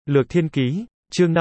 Lược Thiên Ký, chương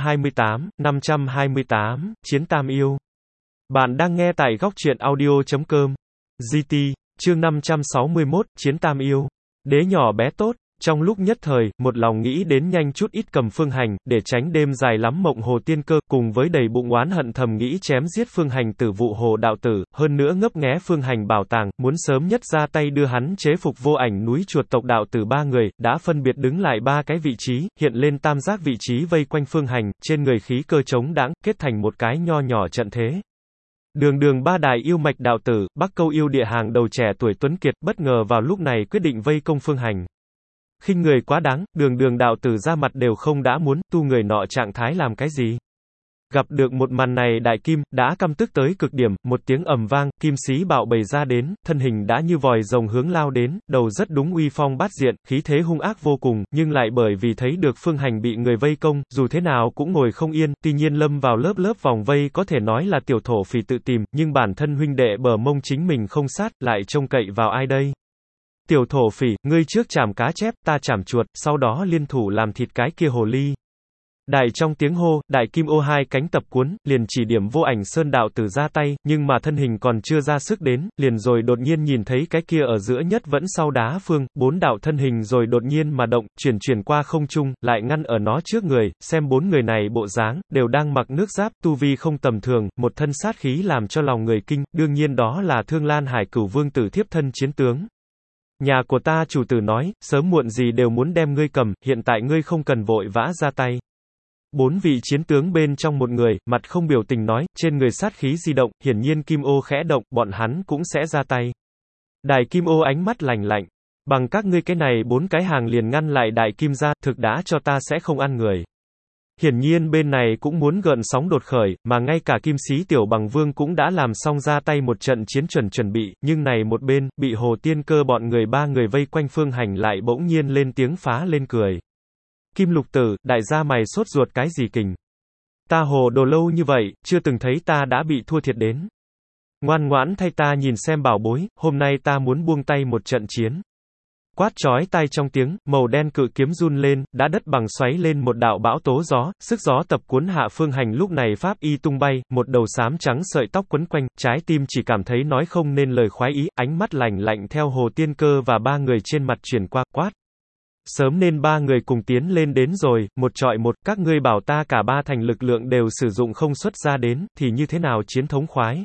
528, Chiến Tam Yêu. Bạn đang nghe tại góc truyện audio.com. GT, chương 561, Chiến Tam Yêu. Đế nhỏ bé tốt, trong lúc nhất thời, một lòng nghĩ đến nhanh chút ít cầm Phương Hành, để tránh đêm dài lắm mộng Hồ Tiên Cơ, cùng với đầy bụng oán hận thầm nghĩ chém giết Phương Hành tử vụ Hồ đạo tử, hơn nữa ngấp nghé Phương Hành bảo tàng, muốn sớm nhất ra tay đưa hắn chế phục Vô Ảnh núi chuột tộc đạo tử ba người, đã phân biệt đứng lại ba cái vị trí, hiện lên tam giác vị trí vây quanh Phương Hành, trên người khí cơ chống đãng, kết thành một cái nho nhỏ trận thế. Đường ba đại yêu mạch đạo tử, Bắc Câu yêu địa hàng đầu trẻ tuổi tuấn kiệt, bất ngờ vào lúc này quyết định vây công Phương Hành. Khinh người quá đáng, đường đạo tử ra mặt đều không đã muốn, tu người nọ trạng thái làm cái gì. Gặp được một màn này đại kim, đã căm tức tới cực điểm, một tiếng ầm vang, kim xí bạo bày ra đến, thân hình đã như vòi rồng hướng lao đến, đầu rất đúng uy phong bát diện, khí thế hung ác vô cùng, nhưng lại bởi vì thấy được Phương Hành bị người vây công, dù thế nào cũng ngồi không yên, tuy nhiên lâm vào lớp vòng vây có thể nói là tiểu thổ phỉ tự tìm, nhưng bản thân huynh đệ bờ mông chính mình không sát, lại trông cậy vào ai đây? Tiểu thổ phỉ, ngươi trước chảm cá chép, ta chảm chuột, sau đó liên thủ làm thịt cái kia hồ ly. Đại trong tiếng hô, đại kim ô hai cánh tập cuốn, liền chỉ điểm Vô Ảnh Sơn đạo tử ra tay, nhưng mà thân hình còn chưa ra sức đến, liền rồi đột nhiên nhìn thấy cái kia ở giữa nhất vẫn sau đá phương, bốn đạo thân hình rồi đột nhiên mà động, chuyển qua không trung, lại ngăn ở nó trước người, xem bốn người này bộ dáng, đều đang mặc nước giáp, tu vi không tầm thường, một thân sát khí làm cho lòng người kinh, đương nhiên đó là Thương Lan Hải Cửu Vương tử thiếp thân chiến tướng. Nhà của ta chủ tử nói, sớm muộn gì đều muốn đem ngươi cầm, hiện tại ngươi không cần vội vã ra tay. Bốn vị chiến tướng bên trong một người, mặt không biểu tình nói, trên người sát khí di động, hiển nhiên kim ô khẽ động, bọn hắn cũng sẽ ra tay. Đại kim ô ánh mắt lạnh lạnh, bằng các ngươi cái này bốn cái hàng liền ngăn lại đại kim gia, thực đã cho ta sẽ không ăn người. Hiển nhiên bên này cũng muốn gợn sóng đột khởi, mà ngay cả kim sĩ tiểu bằng vương cũng đã làm xong ra tay một trận chiến chuẩn bị, nhưng này một bên, bị Hồ Tiên Cơ bọn người ba người vây quanh Phương Hành lại bỗng nhiên lên tiếng phá lên cười. Kim Lục Tử, đại gia mày sốt ruột cái gì kình? Ta hồ đồ lâu như vậy, chưa từng thấy ta đã bị thua thiệt đến. Ngoan ngoãn thay ta nhìn xem bảo bối, hôm nay ta muốn buông tay một trận chiến. Quát chói tai trong tiếng, màu đen cự kiếm run lên, đã đất bằng xoáy lên một đạo bão tố gió, sức gió tập cuốn hạ Phương Hành lúc này pháp y tung bay, một đầu xám trắng sợi tóc quấn quanh, trái tim chỉ cảm thấy nói không nên lời khoái ý, ánh mắt lạnh lạnh theo Hồ Tiên Cơ và ba người trên mặt chuyển qua, quát. Sớm nên ba người cùng tiến lên đến rồi, một trọi một, các ngươi bảo ta cả ba thành lực lượng đều sử dụng không xuất ra đến, thì như thế nào chiến thống khoái?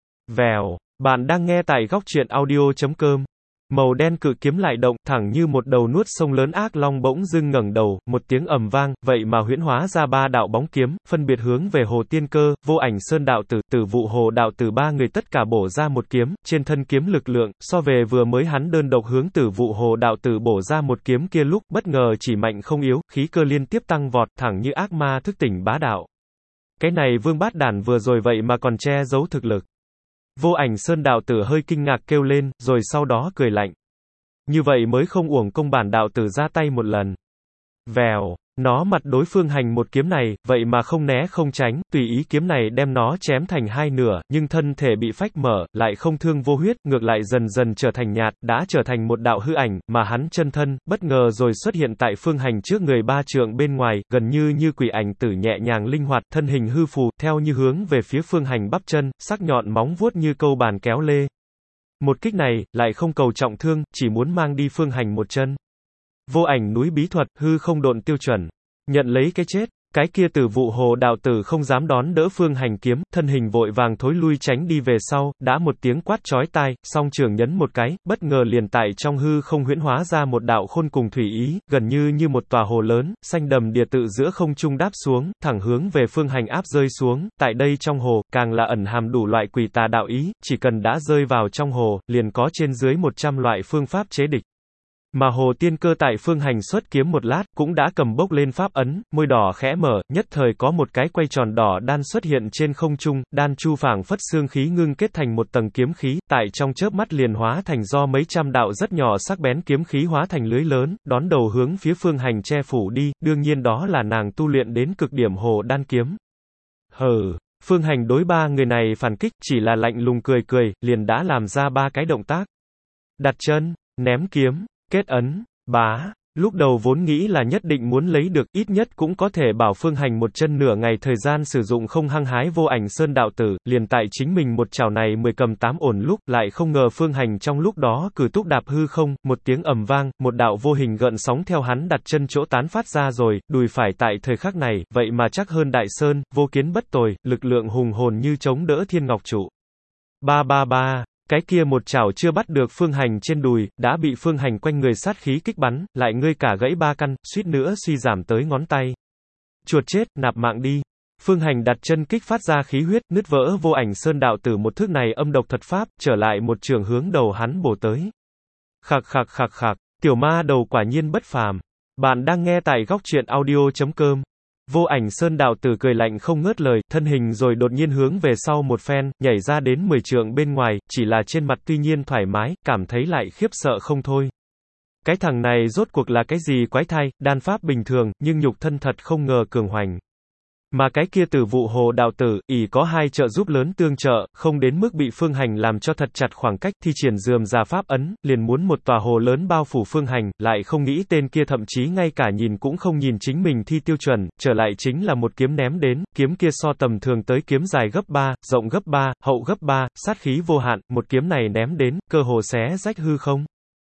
Vèo, bạn đang nghe tại góc truyện audio.com. Màu đen cự kiếm lại động, thẳng như một đầu nuốt sông lớn ác long bỗng dưng ngẩng đầu, một tiếng ầm vang, vậy mà huyễn hóa ra ba đạo bóng kiếm, phân biệt hướng về Hồ Tiên Cơ, Vô Ảnh Sơn đạo tử, Tử vụ Hồ đạo tử ba người tất cả bổ ra một kiếm, trên thân kiếm lực lượng, so về vừa mới hắn đơn độc hướng Tử vụ Hồ đạo tử bổ ra một kiếm kia lúc, bất ngờ chỉ mạnh không yếu, khí cơ liên tiếp tăng vọt, thẳng như ác ma thức tỉnh bá đạo. Cái này Vương Bát Đản vừa rồi vậy mà còn che giấu thực lực. Vô Ảnh Sơn đạo tử hơi kinh ngạc kêu lên, rồi sau đó cười lạnh. Như vậy mới không uổng công bản đạo tử ra tay một lần. Vèo, nó mặt đối Phương Hành một kiếm này, vậy mà không né không tránh, tùy ý kiếm này đem nó chém thành hai nửa, nhưng thân thể bị phách mở, lại không thương vô huyết, ngược lại dần dần trở thành nhạt, đã trở thành một đạo hư ảnh, mà hắn chân thân, bất ngờ rồi xuất hiện tại Phương Hành trước người ba trượng bên ngoài, gần như quỷ ảnh tử nhẹ nhàng linh hoạt, thân hình hư phù, theo như hướng về phía Phương Hành bắp chân, sắc nhọn móng vuốt như câu bàn kéo lê. Một kích này, lại không cầu trọng thương, chỉ muốn mang đi Phương Hành một chân. Vô Ảnh núi bí thuật, hư không độn tiêu chuẩn. Nhận lấy cái chết, cái kia Tử vụ Hồ đạo tử không dám đón đỡ Phương Hành kiếm, thân hình vội vàng thối lui tránh đi về sau, đã một tiếng quát chói tai, song trường nhấn một cái, bất ngờ liền tại trong hư không huyễn hóa ra một đạo khôn cùng thủy ý, gần như một tòa hồ lớn, xanh đầm đìa tự giữa không trung đáp xuống, thẳng hướng về Phương Hành áp rơi xuống, tại đây trong hồ, càng là ẩn hàm đủ loại quỷ tà đạo ý, chỉ cần đã rơi vào trong hồ, liền có trên dưới 100 loại phương pháp chế địch. Mà Hồ Tiên Cơ tại Phương Hành xuất kiếm một lát, cũng đã cầm bốc lên pháp ấn, môi đỏ khẽ mở, nhất thời có một cái quay tròn đỏ đan xuất hiện trên không trung, đan chu phảng phất xương khí ngưng kết thành một tầng kiếm khí, tại trong chớp mắt liền hóa thành do mấy trăm đạo rất nhỏ sắc bén kiếm khí hóa thành lưới lớn, đón đầu hướng phía Phương Hành che phủ đi, đương nhiên đó là nàng tu luyện đến cực điểm Hồ đan kiếm. Hừ, Phương Hành đối ba người này phản kích, chỉ là lạnh lùng cười, liền đã làm ra ba cái động tác. Đặt chân, ném kiếm, kết ấn, bá, Lúc đầu vốn nghĩ là nhất định muốn lấy được, ít nhất cũng có thể bảo Phương Hành một chân nửa ngày thời gian sử dụng không hăng hái Vô Ảnh Sơn đạo tử, liền tại chính mình một chảo này 10 cầm 8 ổn lúc, lại không ngờ Phương Hành trong lúc đó cử túc đạp hư không, một tiếng ầm vang, một đạo vô hình gợn sóng theo hắn đặt chân chỗ tán phát ra rồi, đùi phải tại thời khắc này, vậy mà chắc hơn Đại Sơn, vô kiến bất tồi, lực lượng hùng hồn như chống đỡ thiên ngọc trụ. Ba ba ba. Cái kia một chảo chưa bắt được Phương Hành trên đùi, đã bị Phương Hành quanh người sát khí kích bắn, lại ngươi cả gãy 3 căn, suýt nữa suy giảm tới ngón tay. Chuột chết, nạp mạng đi. Phương Hành đặt chân kích phát ra khí huyết, nứt vỡ Vô Ảnh Sơn đạo tử một thước này âm độc thật pháp, trở lại một trường hướng đầu hắn bổ tới. Khạc khạc khạc khạc, tiểu ma đầu quả nhiên bất phàm. Bạn đang nghe tại góc truyện audio.com. Vô Ảnh Sơn đạo tử cười lạnh không ngớt lời, thân hình rồi đột nhiên hướng về sau một phen, nhảy ra đến 10 trượng bên ngoài, chỉ là trên mặt tuy nhiên thoải mái, cảm thấy lại khiếp sợ không thôi. Cái thằng này rốt cuộc là cái gì quái thai, đan pháp bình thường, nhưng nhục thân thật không ngờ cường hoành. Mà cái kia Tử Vụ Hồ đạo tử, ỷ có hai trợ giúp lớn tương trợ, không đến mức bị Phương Hành làm cho thật chặt khoảng cách, thi triển rườm rà pháp ấn, liền muốn một tòa hồ lớn bao phủ Phương Hành, lại không nghĩ tên kia thậm chí ngay cả nhìn cũng không nhìn chính mình thi tiêu chuẩn, trở lại chính là một kiếm ném đến, kiếm kia so tầm thường tới kiếm dài gấp 3, rộng gấp 3, hậu gấp 3, sát khí vô hạn, một kiếm này ném đến, cơ hồ xé rách hư không.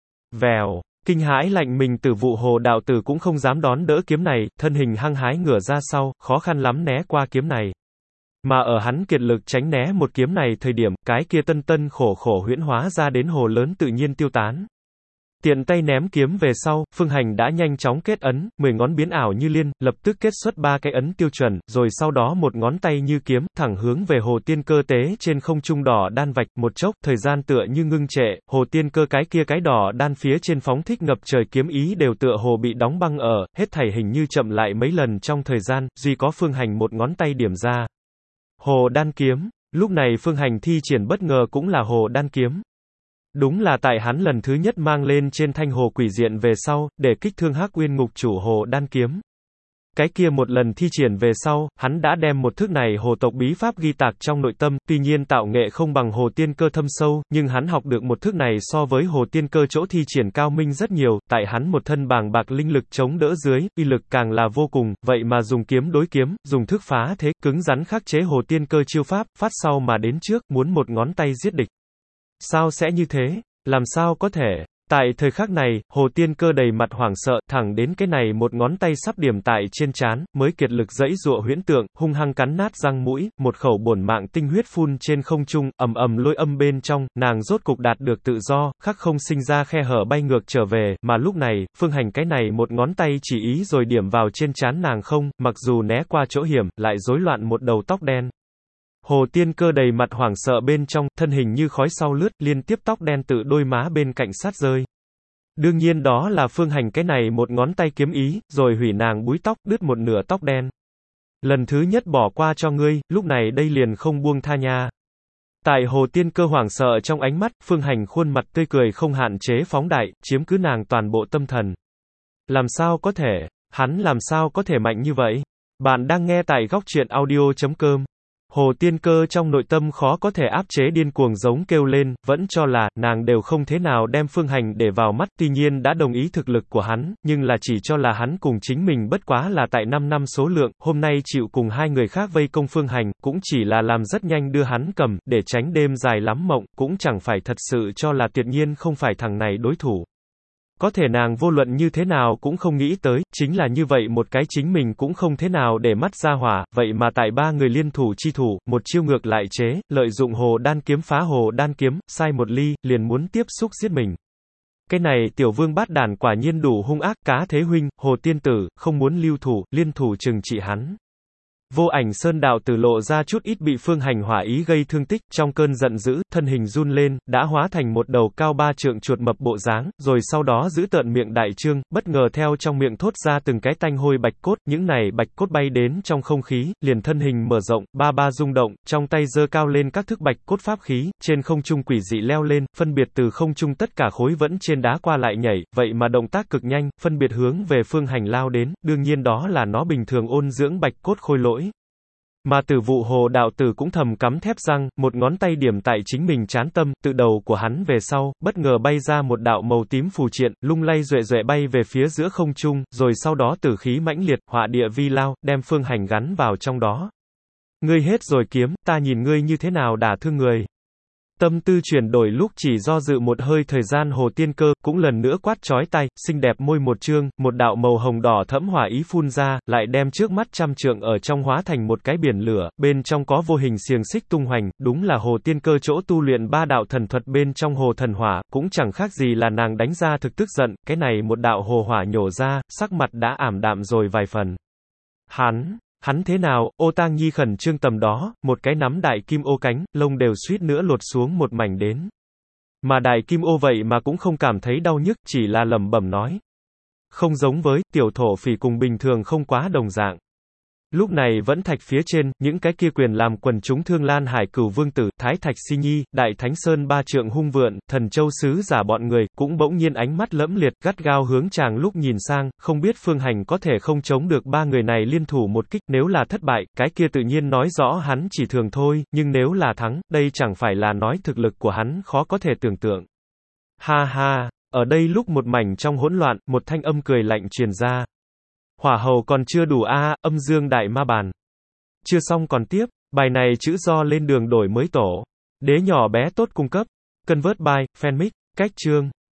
Vèo. Kinh hãi lạnh mình Tử Vụ Hồ đạo tử cũng không dám đón đỡ kiếm này, thân hình hăng hái ngửa ra sau, khó khăn lắm né qua kiếm này. Mà ở hắn kiệt lực tránh né một kiếm này thời điểm, cái kia tân tân khổ khổ huyễn hóa ra đến hồ lớn tự nhiên tiêu tán. Tiện tay ném kiếm về sau, Phương Hành đã nhanh chóng kết ấn, 10 ngón biến ảo như liên, lập tức kết xuất 3 cái ấn tiêu chuẩn, rồi sau đó một ngón tay như kiếm, thẳng hướng về hồ tiên cơ tế trên không trung đỏ đan vạch, một chốc, thời gian tựa như ngưng trệ, hồ tiên cơ cái kia cái đỏ đan phía trên phóng thích ngập trời kiếm ý đều tựa hồ bị đóng băng ở, hết thảy hình như chậm lại mấy lần trong thời gian, duy có Phương Hành một ngón tay điểm ra. Hồ đan kiếm, lúc này Phương Hành thi triển bất ngờ cũng là hồ đan kiếm. Đúng là tại hắn lần thứ nhất mang lên trên thanh hồ quỷ diện về sau, để kích thương Hắc Uyên Ngục chủ hồ đan kiếm. Cái kia một lần thi triển về sau, hắn đã đem một thức này hồ tộc bí pháp ghi tạc trong nội tâm, tuy nhiên tạo nghệ không bằng hồ tiên cơ thâm sâu, nhưng hắn học được một thức này so với hồ tiên cơ chỗ thi triển cao minh rất nhiều, tại hắn một thân bàng bạc linh lực chống đỡ dưới, uy lực càng là vô cùng, vậy mà dùng kiếm đối kiếm, dùng thức phá thế, cứng rắn khắc chế hồ tiên cơ chiêu pháp, phát sau mà đến trước, muốn một ngón tay giết địch. Sao sẽ như thế? Làm sao có thể? Tại thời khắc này, hồ tiên cơ đầy mặt hoảng sợ, thẳng đến cái này một ngón tay sắp điểm tại trên trán, mới kiệt lực giãy giụa huyễn tượng, hung hăng cắn nát răng mũi, một khẩu bổn mạng tinh huyết phun trên không trung, ầm ầm lôi âm bên trong, nàng rốt cục đạt được tự do, khắc không sinh ra khe hở bay ngược trở về, mà lúc này, Phương Hành cái này một ngón tay chỉ ý rồi điểm vào trên trán nàng không, mặc dù né qua chỗ hiểm, lại rối loạn một đầu tóc đen. Hồ tiên cơ đầy mặt hoảng sợ bên trong, thân hình như khói sau lướt, liên tiếp tóc đen tự đôi má bên cạnh sát rơi. Đương nhiên đó là Phương Hành cái này một ngón tay kiếm ý, rồi hủy nàng búi tóc, đứt một nửa tóc đen. Lần thứ nhất bỏ qua cho ngươi, lúc này đây liền không buông tha nha. Tại hồ tiên cơ hoảng sợ trong ánh mắt, Phương Hành khuôn mặt tươi cười không hạn chế phóng đại, chiếm cứ nàng toàn bộ tâm thần. Làm sao có thể? Hắn làm sao có thể mạnh như vậy? Bạn đang nghe tại góc truyện audio.com. Hồ tiên cơ trong nội tâm khó có thể áp chế điên cuồng giống kêu lên, vẫn cho là, nàng đều không thế nào đem Phương Hành để vào mắt, tuy nhiên đã đồng ý thực lực của hắn, nhưng là chỉ cho là hắn cùng chính mình bất quá là tại 5 năm số lượng, hôm nay chịu cùng hai người khác vây công Phương Hành, cũng chỉ là làm rất nhanh đưa hắn cầm, để tránh đêm dài lắm mộng, cũng chẳng phải thật sự cho là tuyệt nhiên không phải thằng này đối thủ. Có thể nàng vô luận như thế nào cũng không nghĩ tới, chính là như vậy một cái chính mình cũng không thế nào để mắt ra hỏa, vậy mà tại ba người liên thủ chi thủ, một chiêu ngược lại chế, lợi dụng hồ đan kiếm phá hồ đan kiếm, sai một ly, liền muốn tiếp xúc giết mình. Cái này tiểu vương bát đản quả nhiên đủ hung ác, cá thế huynh, hồ tiên tử, không muốn lưu thủ, liên thủ trừng trị hắn. Vô Ảnh Sơn đạo tử lộ ra chút ít bị Phương Hành hỏa ý gây thương tích, trong cơn giận dữ, thân hình run lên, đã hóa thành một đầu cao 3 trượng chuột mập bộ dáng, rồi sau đó giữ tợn miệng đại trương, bất ngờ theo trong miệng thốt ra từng cái tanh hôi bạch cốt, những này bạch cốt bay đến trong không khí, liền thân hình mở rộng, ba rung động, trong tay giơ cao lên các thức bạch cốt pháp khí, trên không trung quỷ dị leo lên, phân biệt từ không trung tất cả khối vẫn trên đá qua lại nhảy, vậy mà động tác cực nhanh, phân biệt hướng về Phương Hành lao đến, đương nhiên đó là nó bình thường ôn dưỡng bạch cốt khôi lỗi. Mà Tử Vụ Hồ đạo tử cũng thầm cắm thép răng, một ngón tay điểm tại chính mình trán tâm, từ đầu của hắn về sau, bất ngờ bay ra một đạo màu tím phù triện, lung lay duệ duệ bay về phía giữa không trung, rồi sau đó tử khí mãnh liệt, họa địa vi lao, đem Phương Hành gắn vào trong đó. Ngươi hết rồi kiếm, ta nhìn ngươi như thế nào đả thương người. Tâm tư chuyển đổi lúc chỉ do dự một hơi thời gian Hồ Tiên Cơ, cũng lần nữa quát chói tai, xinh đẹp môi một trương, một đạo màu hồng đỏ thẫm hỏa ý phun ra, lại đem trước mắt trăm trượng ở trong hóa thành một cái biển lửa, bên trong có vô hình xiềng xích tung hoành, đúng là Hồ Tiên Cơ chỗ tu luyện ba đạo thần thuật bên trong hồ thần hỏa, cũng chẳng khác gì là nàng đánh ra thực tức giận, cái này một đạo hồ hỏa nhổ ra, sắc mặt đã ảm đạm rồi vài phần. Hắn thế nào, Ô Tang Nhi khẩn trương tầm đó, một cái nắm đại kim ô cánh, lông đều suýt nữa lột xuống một mảnh đến. Mà đại kim ô vậy mà cũng không cảm thấy đau nhức, chỉ là lẩm bẩm nói. Không giống với, tiểu thổ phỉ cùng bình thường không quá đồng dạng. Lúc này vẫn thạch phía trên, những cái kia quyền làm quần chúng Thương Lan Hải Cửu Vương Tử, Thái Thạch Si Nhi, Đại Thánh Sơn Ba Trượng Hung Vượn, Thần Châu Sứ giả bọn người, cũng bỗng nhiên ánh mắt lẫm liệt, gắt gao hướng chàng lúc nhìn sang, không biết Phương Hành có thể không chống được ba người này liên thủ một kích, nếu là thất bại, cái kia tự nhiên nói rõ hắn chỉ thường thôi, nhưng nếu là thắng, đây chẳng phải là nói thực lực của hắn khó có thể tưởng tượng. Ha ha, ở đây lúc một mảnh trong hỗn loạn, một thanh âm cười lạnh truyền ra. Hỏa hầu còn chưa đủ a, âm dương đại ma bàn. Chưa xong còn tiếp, bài này chữ do lên đường đổi mới tổ. Đế nhỏ bé tốt cung cấp. Convert by, Fanmic, cách chương.